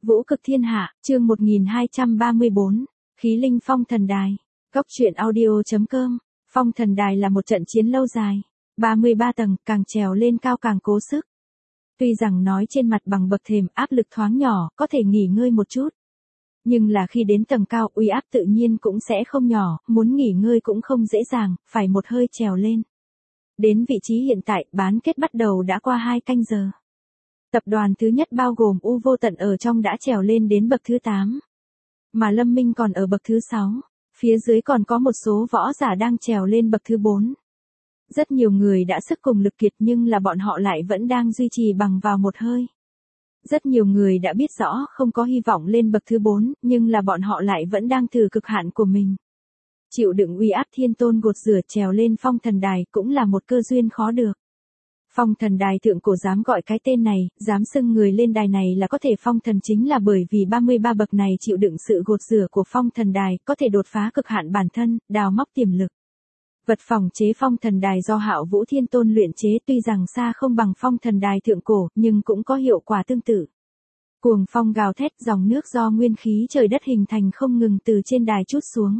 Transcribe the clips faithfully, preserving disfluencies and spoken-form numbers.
Vũ cực thiên hạ, chương một nghìn hai trăm ba mươi bốn, Khí linh phong thần đài. Góc truyện audio.com. Phong thần đài là một trận chiến lâu dài, ba mươi ba tầng, càng trèo lên cao càng cố sức. Tuy rằng nói trên mặt bằng bậc thềm áp lực thoáng nhỏ, có thể nghỉ ngơi một chút. Nhưng là khi đến tầng cao, uy áp tự nhiên cũng sẽ không nhỏ, muốn nghỉ ngơi cũng không dễ dàng, phải một hơi trèo lên. Đến vị trí hiện tại, bán kết bắt đầu đã qua hai canh giờ. Tập đoàn thứ nhất bao gồm U Vô Tận ở trong đã trèo lên đến bậc thứ tám. Mà Lâm Minh còn ở bậc thứ sáu. Phía dưới còn có một số võ giả đang trèo lên bậc thứ bốn. Rất nhiều người đã sức cùng lực kiệt nhưng là bọn họ lại vẫn đang duy trì bằng vào một hơi. Rất nhiều người đã biết rõ không có hy vọng lên bậc thứ bốn, nhưng là bọn họ lại vẫn đang thử cực hạn của mình. Chịu đựng uy áp thiên tôn gột rửa trèo lên phong thần đài cũng là một cơ duyên khó được. Phong thần đài thượng cổ dám gọi cái tên này, dám xưng người lên đài này là có thể phong thần chính là bởi vì ba mươi ba bậc này chịu đựng sự gột rửa của phong thần đài, có thể đột phá cực hạn bản thân, đào móc tiềm lực. Vật phòng chế phong thần đài do Hạo Vũ Thiên Tôn luyện chế tuy rằng xa không bằng phong thần đài thượng cổ, nhưng cũng có hiệu quả tương tự. Cuồng phong gào thét, dòng nước do nguyên khí trời đất hình thành không ngừng từ trên đài trút xuống.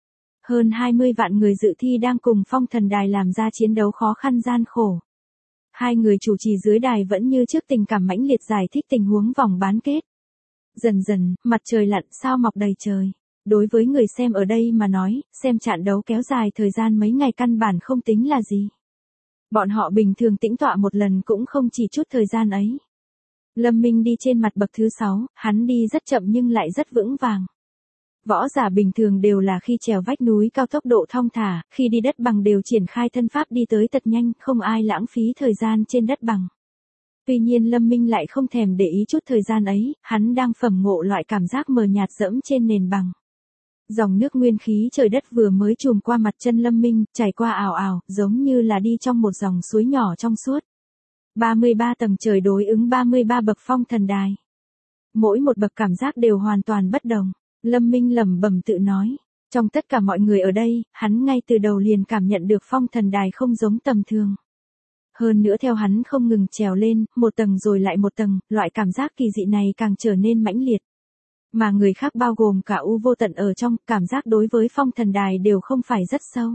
Hơn hai mươi vạn người dự thi đang cùng phong thần đài làm ra chiến đấu khó khăn gian khổ. Hai người chủ trì dưới đài vẫn như trước tình cảm mãnh liệt giải thích tình huống vòng bán kết. Dần dần, mặt trời lặn, sao mọc đầy trời. Đối với người xem ở đây mà nói, xem trận đấu kéo dài thời gian mấy ngày căn bản không tính là gì. Bọn họ bình thường tĩnh tọa một lần cũng không chỉ chút thời gian ấy. Lâm Minh đi trên mặt bậc thứ sáu, hắn đi rất chậm nhưng lại rất vững vàng. Võ giả bình thường đều là khi trèo vách núi cao tốc độ thong thả, khi đi đất bằng đều triển khai thân pháp đi tới thật nhanh, không ai lãng phí thời gian trên đất bằng. Tuy nhiên Lâm Minh lại không thèm để ý chút thời gian ấy, hắn đang phẩm ngộ loại cảm giác mờ nhạt dẫm trên nền bằng. Dòng nước nguyên khí trời đất vừa mới trùm qua mặt chân Lâm Minh, chảy qua ảo ảo, giống như là đi trong một dòng suối nhỏ trong suốt. ba mươi ba tầng trời đối ứng ba mươi ba bậc phong thần đài. Mỗi một bậc cảm giác đều hoàn toàn bất đồng. Lâm Minh lẩm bẩm tự nói, trong tất cả mọi người ở đây, hắn ngay từ đầu liền cảm nhận được phong thần đài không giống tầm thường. Hơn nữa theo hắn không ngừng trèo lên, một tầng rồi lại một tầng, loại cảm giác kỳ dị này càng trở nên mãnh liệt. Mà người khác bao gồm cả U Vô Tận ở trong, cảm giác đối với phong thần đài đều không phải rất sâu.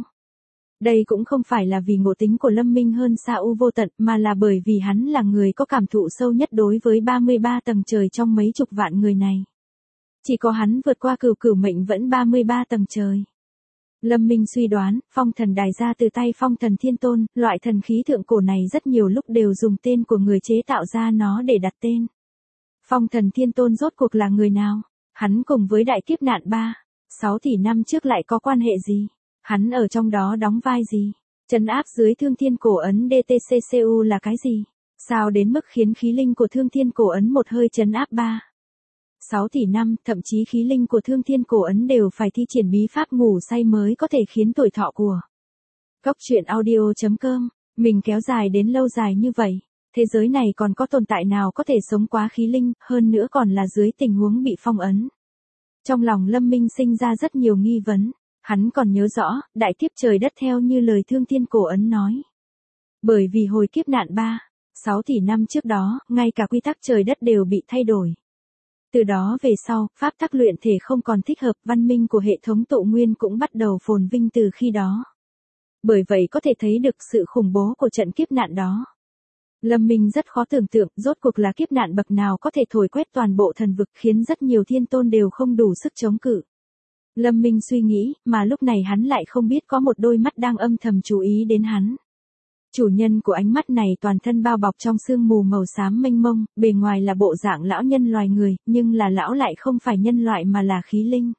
Đây cũng không phải là vì ngộ tính của Lâm Minh hơn xa U Vô Tận, mà là bởi vì hắn là người có cảm thụ sâu nhất đối với ba mươi ba tầng trời trong mấy chục vạn người này. Chỉ có hắn vượt qua cửu cửu mệnh vẫn ba mươi ba tầng trời. Lâm Minh suy đoán, phong thần đài ra từ tay phong thần thiên tôn, loại thần khí thượng cổ này rất nhiều lúc đều dùng tên của người chế tạo ra nó để đặt tên. Phong thần thiên tôn rốt cuộc là người nào? Hắn cùng với đại kiếp nạn ba, sáu tỷ năm trước lại có quan hệ gì? Hắn ở trong đó đóng vai gì? Trấn áp dưới thương thiên cổ ấn đê tê xê xê u là cái gì? Sao đến mức khiến khí linh của thương thiên cổ ấn một hơi trấn áp ba, sáu tỷ năm, thậm chí khí linh của thương thiên cổ ấn đều phải thi triển bí pháp ngủ say mới có thể khiến tuổi thọ của. Góc truyện audio.com, mình kéo dài đến lâu dài như vậy, thế giới này còn có tồn tại nào có thể sống quá khí linh, hơn nữa còn là dưới tình huống bị phong ấn. Trong lòng Lâm Minh sinh ra rất nhiều nghi vấn, hắn còn nhớ rõ, đại kiếp trời đất theo như lời thương thiên cổ ấn nói. Bởi vì hồi kiếp nạn ba, sáu tỷ năm trước đó, ngay cả quy tắc trời đất đều bị thay đổi. Từ đó về sau, pháp tắc luyện thể không còn thích hợp, văn minh của hệ thống tụ nguyên cũng bắt đầu phồn vinh từ khi đó. Bởi vậy có thể thấy được sự khủng bố của trận kiếp nạn đó. Lâm Minh rất khó tưởng tượng rốt cuộc là kiếp nạn bậc nào có thể thổi quét toàn bộ thần vực khiến rất nhiều thiên tôn đều không đủ sức chống cự. Lâm Minh suy nghĩ, mà lúc này hắn lại không biết có một đôi mắt đang âm thầm chú ý đến hắn. Chủ nhân của ánh mắt này toàn thân bao bọc trong sương mù màu xám mênh mông, bề ngoài là bộ dạng lão nhân loài người, nhưng là lão lại không phải nhân loại mà là khí linh.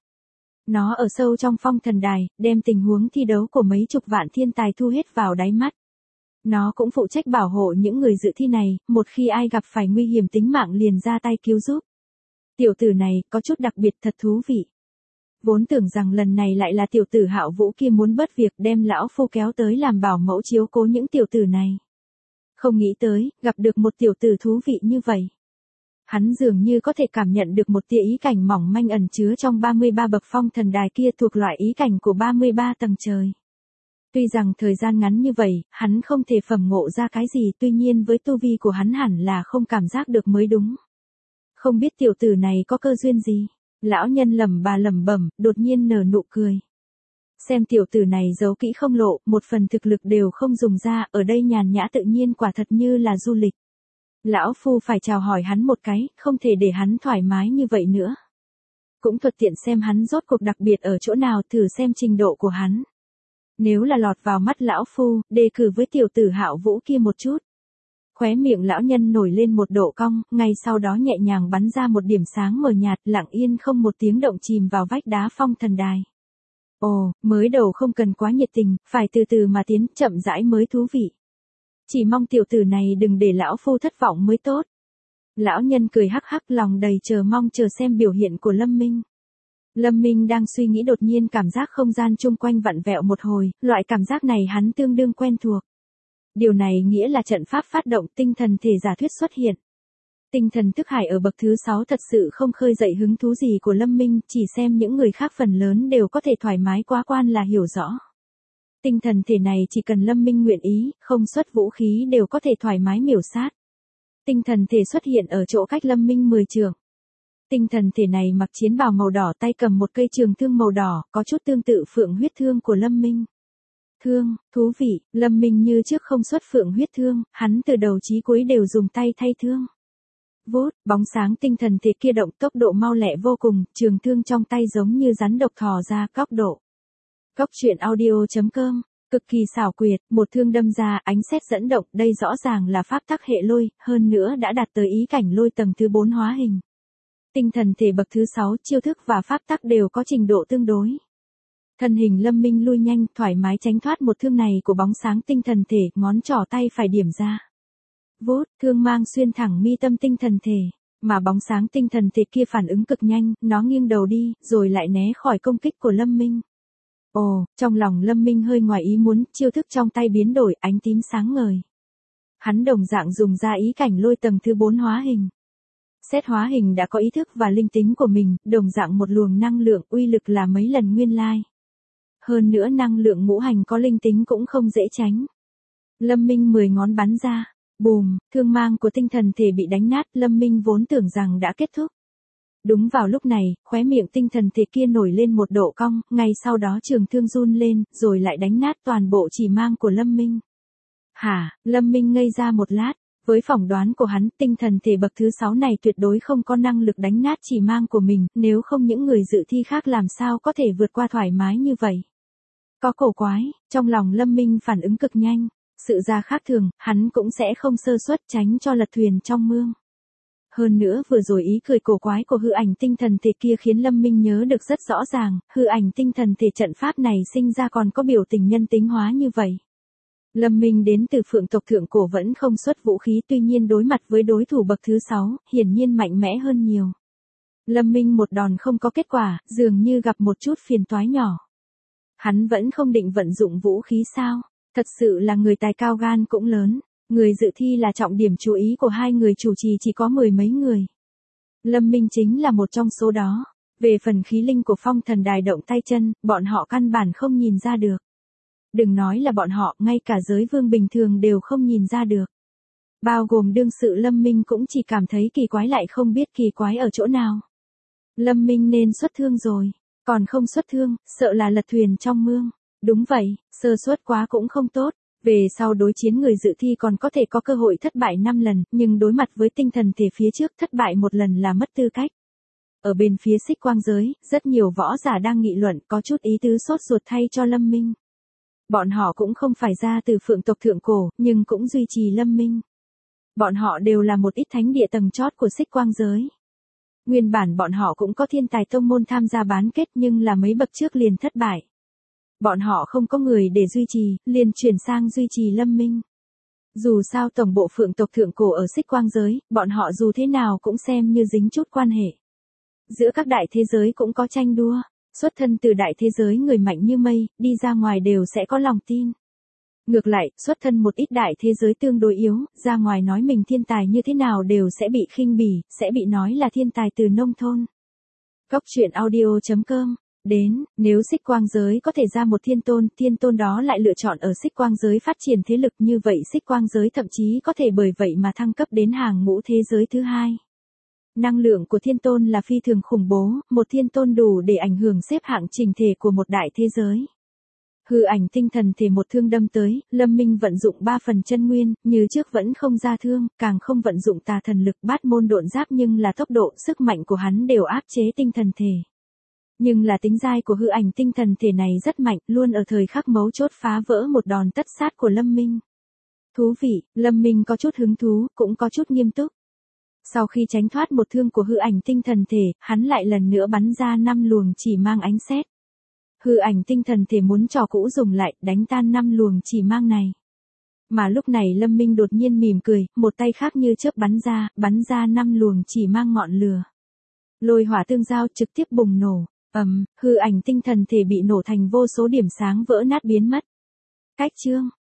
Nó ở sâu trong phong thần đài, đem tình huống thi đấu của mấy chục vạn thiên tài thu hết vào đáy mắt. Nó cũng phụ trách bảo hộ những người dự thi này, một khi ai gặp phải nguy hiểm tính mạng liền ra tay cứu giúp. Tiểu tử này, có chút đặc biệt thật thú vị. Vốn tưởng rằng lần này lại là tiểu tử Hạo Vũ kia muốn bớt việc đem lão phu kéo tới làm bảo mẫu chiếu cố những tiểu tử này. Không nghĩ tới, gặp được một tiểu tử thú vị như vậy. Hắn dường như có thể cảm nhận được một tia ý cảnh mỏng manh ẩn chứa trong ba mươi ba bậc phong thần đài kia thuộc loại ý cảnh của ba mươi ba tầng trời. Tuy rằng thời gian ngắn như vậy, hắn không thể phẩm ngộ ra cái gì, tuy nhiên với tu vi của hắn hẳn là không cảm giác được mới đúng. Không biết tiểu tử này có cơ duyên gì. Lão nhân lẩm bà lẩm bẩm, đột nhiên nở nụ cười. Xem tiểu tử này giấu kỹ không lộ, một phần thực lực đều không dùng ra, ở đây nhàn nhã tự nhiên quả thật như là du lịch. Lão phu phải chào hỏi hắn một cái, không thể để hắn thoải mái như vậy nữa. Cũng thuận tiện xem hắn rốt cuộc đặc biệt ở chỗ nào, thử xem trình độ của hắn. Nếu là lọt vào mắt lão phu, đề cử với tiểu tử Hạo Vũ kia một chút. Khóe miệng lão nhân nổi lên một độ cong, ngay sau đó nhẹ nhàng bắn ra một điểm sáng mờ nhạt, lặng yên không một tiếng động chìm vào vách đá phong thần đài. Ồ, mới đầu không cần quá nhiệt tình, phải từ từ mà tiến, chậm rãi mới thú vị. Chỉ mong tiểu tử này đừng để lão phu thất vọng mới tốt. Lão nhân cười hắc hắc, lòng đầy chờ mong chờ xem biểu hiện của Lâm Minh. Lâm Minh đang suy nghĩ, đột nhiên cảm giác không gian chung quanh vặn vẹo một hồi, loại cảm giác này hắn tương đương quen thuộc. Điều này nghĩa là trận pháp phát động, tinh thần thể giả thuyết xuất hiện. Tinh thần thức hải ở bậc thứ sáu thật sự không khơi dậy hứng thú gì của Lâm Minh, chỉ xem những người khác phần lớn đều có thể thoải mái quá quan là hiểu rõ. Tinh thần thể này chỉ cần Lâm Minh nguyện ý, không xuất vũ khí đều có thể thoải mái miểu sát. Tinh thần thể xuất hiện ở chỗ cách Lâm Minh mười trượng. Tinh thần thể này mặc chiến bào màu đỏ, tay cầm một cây trường thương màu đỏ, có chút tương tự phượng huyết thương của Lâm Minh. Thương, thú vị, Lâm Minh như trước không xuất phượng huyết thương, hắn từ đầu chí cuối đều dùng tay thay thương. Vút, bóng sáng tinh thần thể kia động tốc độ mau lẹ vô cùng, trường thương trong tay giống như rắn độc thò ra góc độ. Cốc truyện audio chấm com, cực kỳ xảo quyệt, một thương đâm ra, ánh sét dẫn động, đây rõ ràng là pháp tắc hệ lôi, hơn nữa đã đạt tới ý cảnh lôi tầng thứ bốn hóa hình. Tinh thần thể bậc thứ sáu, chiêu thức và pháp tắc đều có trình độ tương đối. Thân hình Lâm Minh lui nhanh, thoải mái tránh thoát một thương này của bóng sáng tinh thần thể, ngón trỏ tay phải điểm ra. Vút, thương mang xuyên thẳng mi tâm tinh thần thể, mà bóng sáng tinh thần thể kia phản ứng cực nhanh, nó nghiêng đầu đi, rồi lại né khỏi công kích của Lâm Minh. Ồ, trong lòng Lâm Minh hơi ngoài ý muốn, chiêu thức trong tay biến đổi, ánh tím sáng ngời. Hắn đồng dạng dùng ra ý cảnh lôi tầng thứ bốn hóa hình. Xét hóa hình đã có ý thức và linh tính của mình, đồng dạng một luồng năng lượng, uy lực là mấy lần nguyên lai. Hơn nữa năng lượng ngũ hành có linh tính cũng không dễ tránh. Lâm Minh mười ngón bắn ra, bùm, thương mang của tinh thần thể bị đánh nát, Lâm Minh vốn tưởng rằng đã kết thúc. Đúng vào lúc này, khóe miệng tinh thần thể kia nổi lên một độ cong, ngay sau đó trường thương run lên, rồi lại đánh nát toàn bộ chỉ mang của Lâm Minh. Hả, Lâm Minh ngây ra một lát, với phỏng đoán của hắn, tinh thần thể bậc thứ sáu này tuyệt đối không có năng lực đánh nát chỉ mang của mình, nếu không những người dự thi khác làm sao có thể vượt qua thoải mái như vậy. Có cổ quái, trong lòng Lâm Minh phản ứng cực nhanh, sự ra khác thường, hắn cũng sẽ không sơ suất tránh cho lật thuyền trong mương. Hơn nữa vừa rồi ý cười cổ quái của hư ảnh tinh thần thể kia khiến Lâm Minh nhớ được rất rõ ràng, hư ảnh tinh thần thể trận pháp này sinh ra còn có biểu tình nhân tính hóa như vậy. Lâm Minh đến từ phượng tộc thượng cổ vẫn không xuất vũ khí, tuy nhiên đối mặt với đối thủ bậc thứ sáu, hiển nhiên mạnh mẽ hơn nhiều. Lâm Minh một đòn không có kết quả, dường như gặp một chút phiền toái nhỏ. Hắn vẫn không định vận dụng vũ khí sao? Thật sự là người tài cao gan cũng lớn. Người dự thi là trọng điểm chú ý của hai người chủ trì, chỉ có mười mấy người. Lâm Minh chính là một trong số đó. Về phần khí linh của phong thần đài động tay chân, bọn họ căn bản không nhìn ra được. Đừng nói là bọn họ, ngay cả giới vương bình thường đều không nhìn ra được. Bao gồm đương sự Lâm Minh cũng chỉ cảm thấy kỳ quái, lại không biết kỳ quái ở chỗ nào. Lâm Minh nên xuất thương rồi. Còn không xuất thương, sợ là lật thuyền trong mương. Đúng vậy, sơ suất quá cũng không tốt. Về sau đối chiến người dự thi còn có thể có cơ hội thất bại năm lần, nhưng đối mặt với tinh thần thể phía trước thất bại một lần là mất tư cách. Ở bên phía xích quang giới, rất nhiều võ giả đang nghị luận, có chút ý tứ sốt ruột thay cho Lâm Minh. Bọn họ cũng không phải ra từ phượng tộc thượng cổ, nhưng cũng duy trì Lâm Minh. Bọn họ đều là một ít thánh địa tầng chót của xích quang giới. Nguyên bản bọn họ cũng có thiên tài tông môn tham gia bán kết, nhưng là mấy bậc trước liền thất bại. Bọn họ không có người để duy trì, liền chuyển sang duy trì Lâm Minh. Dù sao tổng bộ phượng tộc thượng cổ ở xích quang giới, bọn họ dù thế nào cũng xem như dính chút quan hệ. Giữa các đại thế giới cũng có tranh đua, xuất thân từ đại thế giới người mạnh như mây, đi ra ngoài đều sẽ có lòng tin. Ngược lại, xuất thân một ít đại thế giới tương đối yếu, ra ngoài nói mình thiên tài như thế nào đều sẽ bị khinh bỉ, sẽ bị nói là thiên tài từ nông thôn. Cốc truyện audio chấm com. Đến, nếu xích quang giới có thể ra một thiên tôn, thiên tôn đó lại lựa chọn ở xích quang giới phát triển thế lực, như vậy xích quang giới thậm chí có thể bởi vậy mà thăng cấp đến hàng ngũ thế giới thứ hai. Năng lượng của thiên tôn là phi thường khủng bố, một thiên tôn đủ để ảnh hưởng xếp hạng trình thể của một đại thế giới. Hư ảnh tinh thần thể một thương đâm tới, Lâm Minh vận dụng ba phần chân nguyên, như trước vẫn không ra thương, càng không vận dụng tà thần lực bát môn độn giáp, nhưng là tốc độ, sức mạnh của hắn đều áp chế tinh thần thể. Nhưng là tính dai của hư ảnh tinh thần thể này rất mạnh, luôn ở thời khắc mấu chốt phá vỡ một đòn tất sát của Lâm Minh. Thú vị, Lâm Minh có chút hứng thú, cũng có chút nghiêm túc. Sau khi tránh thoát một thương của hư ảnh tinh thần thể, hắn lại lần nữa bắn ra năm luồng chỉ mang ánh sét. Hư ảnh tinh thần thể muốn trò cũ dùng lại, đánh tan năm luồng chỉ mang này. Mà lúc này Lâm Minh đột nhiên mỉm cười, một tay khác như chớp bắn ra, bắn ra năm luồng chỉ mang ngọn lửa. Lôi hỏa tương giao trực tiếp bùng nổ, ầm, hư ảnh tinh thần thể bị nổ thành vô số điểm sáng vỡ nát biến mất. Cách chương